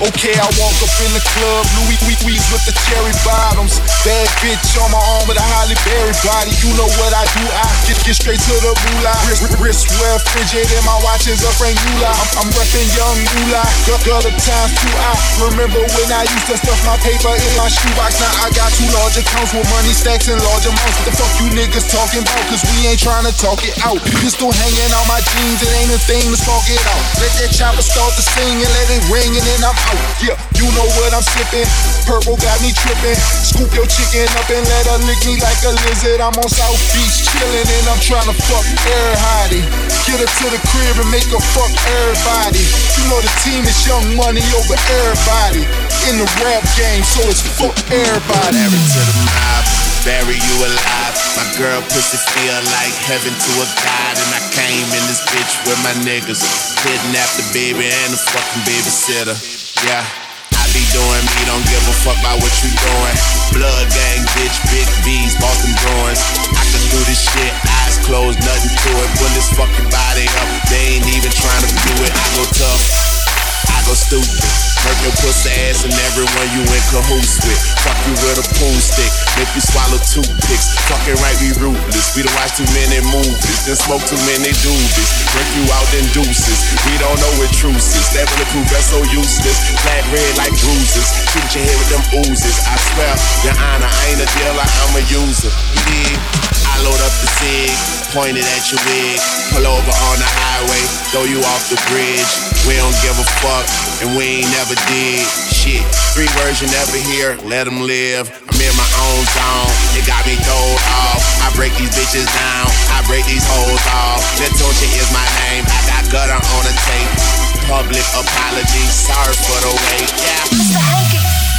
Okay, I walk up in the club, Louis Vuitton with the cherry bottoms. Bad bitch on my arm with a Halle Berry body. You know what I do, I get straight to the moolah. Wrist wear frigid and my watch is a Frank Muller. I'm reppin' young moolah, gutter times 2. I remember when I used to stuff my paper in my shoebox. Now I got 2 large accounts with money stacks in large amounts. What the fuck you niggas talking about? Cause we ain't trying to talk it out. Pistol hanging on my jeans, it ain't a thing to spark it out. Let that chopper start to sing and let it ring and then I'm out. Yeah, you know what I'm sippin'. Purple got me trippin'. Scoop your chicken up and let her lick me like a lizard. I'm on South Beach chillin' and I'm tryna fuck everybody. Get her to the crib and make her fuck everybody. You know the team is Young Money over everybody. In the rap game, so it's fuck everybody. Married to the mob, bury you alive. My girl pussy feel like heaven to a god. And I came in this bitch with my niggas. Kidnapped the baby and the fucking babysitter. Yeah, I be doing me, don't give a fuck about what you doing. Blood gang, bitch, big B's, Boston Bruins. I can do this shit, eyes closed, nothing to it. Pull this fucking body up, they ain't even trying to do it. I go tough, I go stupid. Hurt your pussy ass and everyone you in cahoots with. Fuck you with a pool stick, make you swallow toothpicks. Fucking right, we ruthless. We done watch too many movies, then smoke too many doobies. Break you out in deuces, we don't know what truce is. That bulletproof vest so useless, black red like bruises. Shoot your head with them oozes. I swear, your honor, I ain't a dealer, I'm a user. Yeah, I load up the cig, point it at your wig. Pull over on the highway, throw you off the bridge. We don't give a fuck, and we ain't never did. Shit, 3 words you never hear, let them live. I'm in my own zone, it got me throwed off. I break these bitches down, I break these hoes off. Latunche is my name, I got gutter on the tape. Public apology, sorry for the wait, yeah. Mr. Hanky.